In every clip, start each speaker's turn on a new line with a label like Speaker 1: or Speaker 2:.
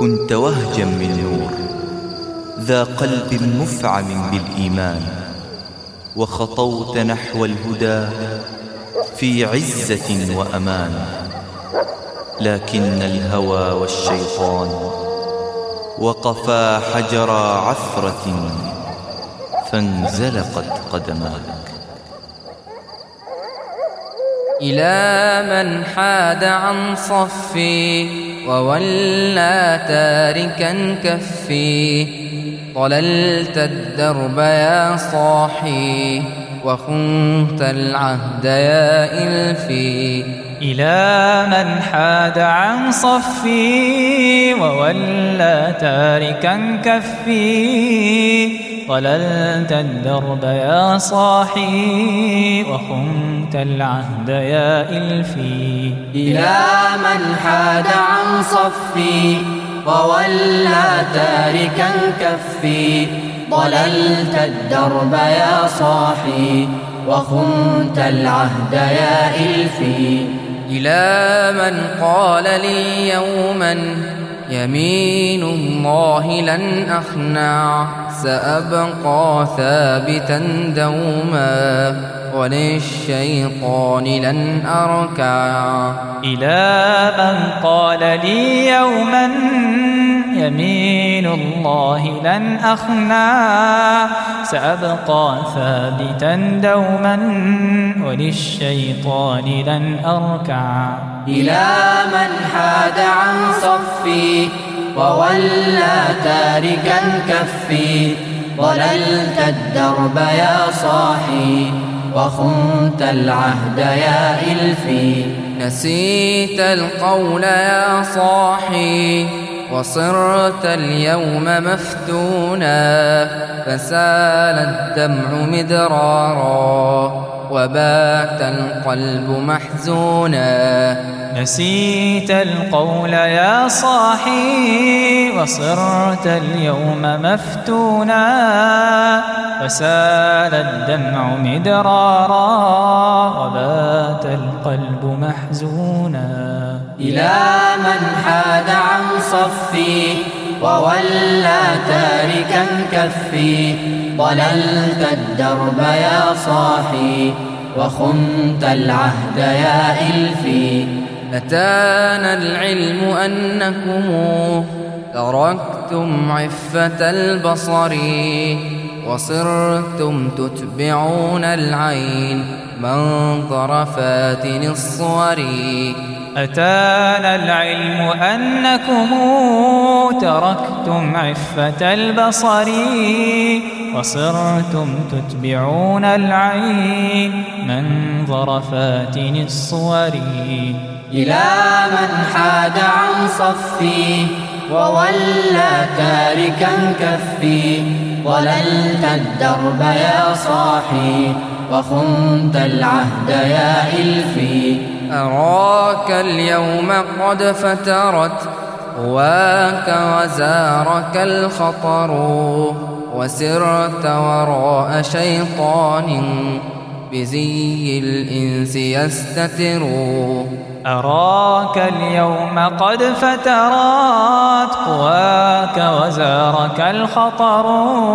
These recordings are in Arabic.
Speaker 1: كنت وهجا من نور ذا قلب مفعم بالإيمان، وخطوت نحو الهدى في عزة وأمان. لكن الهوى والشيطان وقفا حجر عثرة فانزلقت قدماك.
Speaker 2: إلى من حاد عن صفي وولى تاركا كفي، ضللت الدرب يا صاحي وخنت العهد يا إلفي.
Speaker 3: إلى من حاد عن صفي وولى تاركا كفي، ضللت الدرب يا صاحي وخنت العهد يا إلفي.
Speaker 2: إلى من حاد عن صفي وولى تاركا كفي، ضللت الدرب يا صاحي وخنت العهد يا إلفي. إلى من قال لي يوما يمين الله لن أخنع، سأبقى ثابتا دوما وللشيطان لن أركع.
Speaker 3: إلى من قال لي يوما يمين الله لن أخنع، سأبقى ثابتا دوما وللشيطان لن أركع.
Speaker 2: إلى من حاد عن صفي وولى تاركا كفي، ضللت الدرب يا صاحي وخنت العهد يا إلفي. نسيت القول يا صاحي وصرت اليوم مفتونا، فسال الدمع مدرارا وبات القلب محزونا.
Speaker 3: نسيت القول يا صاحي وصرت اليوم مفتونا، فسال الدمع مدرارا وبات القلب محزونا.
Speaker 2: إلى من حاد عن صفي وولى تاركا كفي، ضللت الدرب يا صاحي وخنت العهد يا إلفي. أتانا العلم أنكم تركتم عفة البصر، وصرتم تتبعون العين منظر فاتن الصور.
Speaker 3: أتانا العلم أنكم تركتم عفة البصر، وصرتم تتبعون العين منظر فاتن الصور.
Speaker 2: إلى من حاد عن صفي وولى تاركا كفي، ضللت الدرب يا صاحي وخنت العهد يا إلفي. أراك اليوم قد فترت قواك وزارك الخطر، وسرت وراء شيطان بزي الإنس يستتر.
Speaker 3: أراك اليوم قد فترت قواك وزارك الخطر،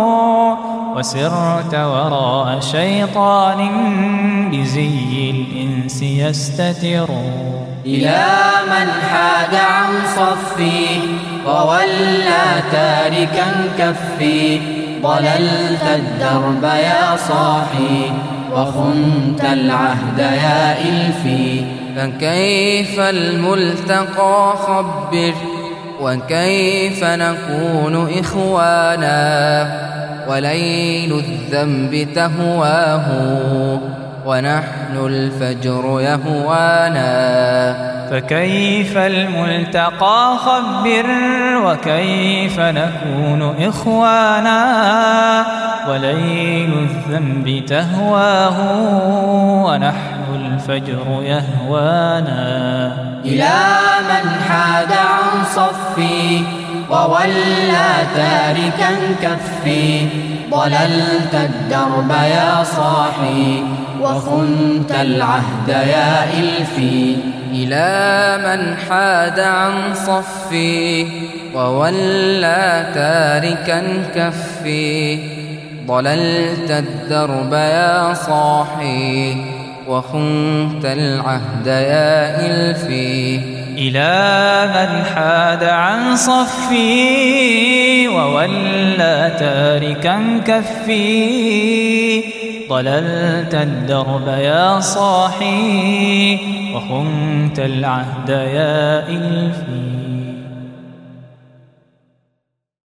Speaker 3: وسرت وراء شيطان بزي الإنس يستتر.
Speaker 2: إلى من حاد عن صفي وولى تاركا كفي، ضللت الدرب يا صاحي وخنت العهد يا إلفي. فكيف الملتقى خبر وكيف نكون إخوانا، وليل الذنب تهواه ونحن الفجر يهوانا.
Speaker 3: فكيف الملتقى خبر وكيف نكون إخوانا، وليل الذنب تهواه ونحن الفجر يهوانا.
Speaker 2: إلى من حاد عن صفي وولى تاركا كفي، ضللت الدرب يا صاحي وخنت العهد يا إلفي. إلى من حاد عن صفي وولى تاركا كفي ضللت الدرب يا صاحي وخنت العهد يا إلفي
Speaker 3: إلى من حاد عن صفي وولى تاركا كفي ضللت الدرب يا صاحي وخنت العهد يا إلفي.